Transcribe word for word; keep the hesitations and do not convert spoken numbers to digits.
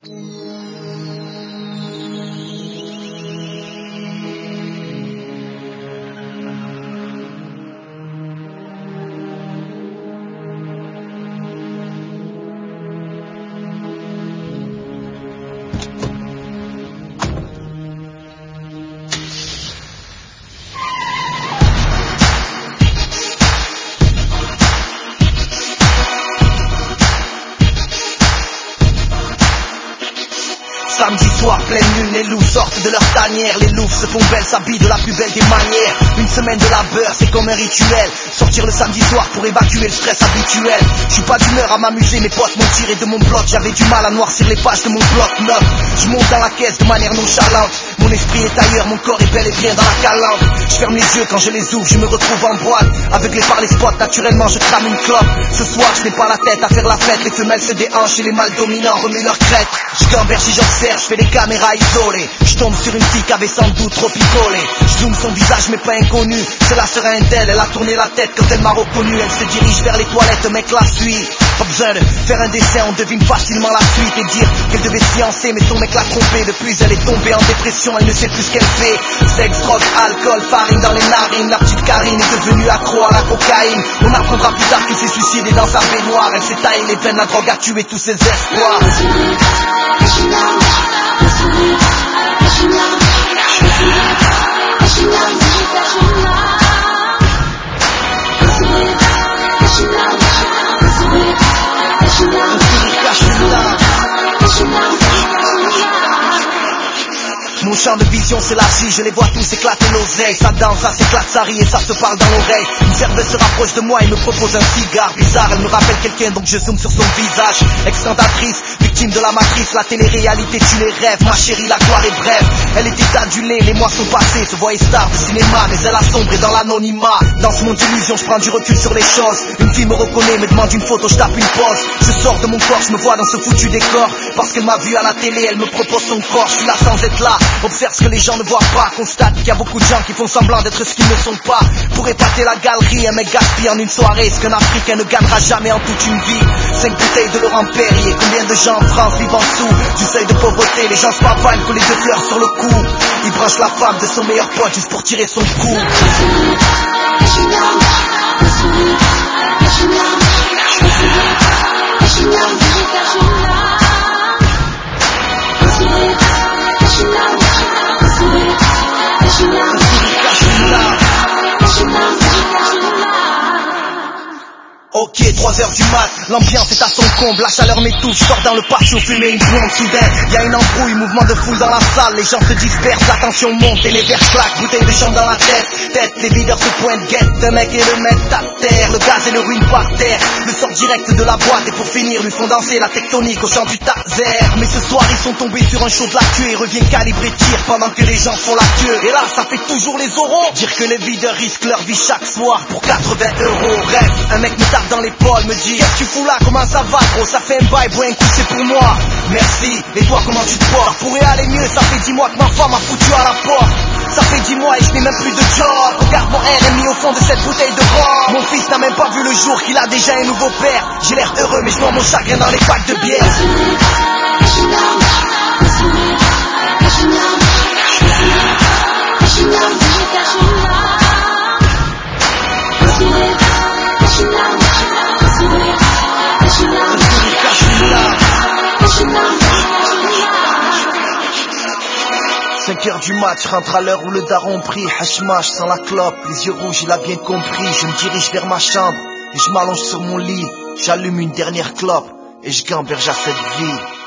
Samedi soir, pleine lune, les loups sortent de leur tanière. Les loups se font belles, s'habillent de la plus belle des manières. Une semaine de labeur, c'est comme un rituel. Sortir le samedi soir pour évacuer le stress habituel. Je suis pas d'humeur à m'amuser, mes potes m'ont tiré de mon bloc. J'avais du mal à noircir les pages de mon bloc-notes. Je monte dans la caisse de manière nonchalante. Mon esprit est ailleurs, mon corps est bel et bien dans la calandre. Je ferme les yeux quand je les ouvre, je me retrouve en boîte. Aveuglé par les spots, naturellement je crame une clope. Ce soir je n'ai pas la tête à faire la fête. Les femelles se déhanchent et les mâles dominants remuent leur crête. Je gamberge et j'observe, je fais des caméras isolées. Je tombe sur une fille qui avait sans doute trop picolé. Je zoome son visage mais pas inconnu. Cela serait un tel, elle a tourné la tête quand elle m'a reconnu. Elle se dirige vers les toilettes, mec la suit. Pas besoin de faire un dessin, on devine facilement la suite. Et dire qu'elle devait se fiancer mais son mec l'a trompée. Depuis elle est tombée en dépression, elle ne sait plus ce qu'elle fait. Sexe, drogue, alcool, farine dans les narines. La petite Karine est devenue accro à la cocaïne. On apprendra plus tard qu'il s'est suicidé dans sa baignoire. Elle s'est taillée les veines, la drogue a tué tous ses espoirs. Mon champ de vision s'élargit, je les vois tous éclater l'oseille. Ça danse, ça s'éclate, ça rit et ça se parle dans l'oreille. Une serveuse se rapproche de moi et me propose un cigare bizarre. Elle me rappelle quelqu'un donc je zoome sur son visage. Extentatrice, victime de la matrice, la télé-réalité tue les rêves. Ma chérie, la gloire est brève. Elle était adulée, les mois sont passés, se voyait star du cinéma, mais elle a sombré dans l'anonymat. Dans ce monde d'illusion, je prends du recul sur les choses. Une fille me reconnaît, me demande une photo, je tape une pause. Je sors de mon corps, je me vois dans ce foutu décor. Parce qu'elle m'a vu à la télé, elle me propose son corps. Je suis là sans être là. Observe ce que les gens ne voient pas, constate qu'il y a beaucoup de gens qui font semblant d'être ce qu'ils ne sont pas. Pour épater la galerie, un mec gaspille en une soirée ce qu'un Africain ne gagnera jamais en toute une vie. Cinq bouteilles de Laurent Perrier, combien de gens en France vivent en dessous du seuil de pauvreté, les gens se pavanent, collent les deux fleurs sur le cou. Il branche la femme de son meilleur pote juste pour tirer son coup. Ok, trois heures du mat, l'ambiance est à son comble, la chaleur m'étouffe, je sors dans le patio fumer une blonde. Soudain, y a une embrouille, mouvement de foule dans la salle, les gens se dispersent, la tension monte et les verres claquent, bouteille de champ dans la tête, tête, les videurs se pointent, guettent, le mec et le mettent à terre, le gaz et le ruine par terre, le sort direct de la boîte et pour finir lui font danser la tectonique au chant du taser. Mais ce soir ils sont tombés sur un show de la queue et revient calibrer tir pendant que les gens font la queue. Et là ça fait toujours les oraux, dire que les videurs risquent leur vie chaque soir pour quatre-vingts euros. Rêve, un mec me tape dans l'épaule, me dit qu'est-ce que tu fous là, comment ça va gros, ça fait un bail, bois un coup c'est pour moi. Merci, et toi comment tu te portes? Ça pourrait aller mieux, ça fait dix mois que ma femme a foutu à la porte. Ça fait dix mois et je n'ai même plus de job. Regarde mon R M I au fond de cette bouteille de rhum. Mon fils n'a même pas vu le jour qu'il a déjà un nouveau père. J'ai l'air heureux mais je noie mon chagrin dans les packs de bière. cinq heures du match, rentre à l'heure où le daron prie. Hashmash sans la clope, les yeux rouges, il a bien compris. Je me dirige vers ma chambre et je m'allonge sur mon lit. J'allume une dernière clope et je gamberge à cette vie.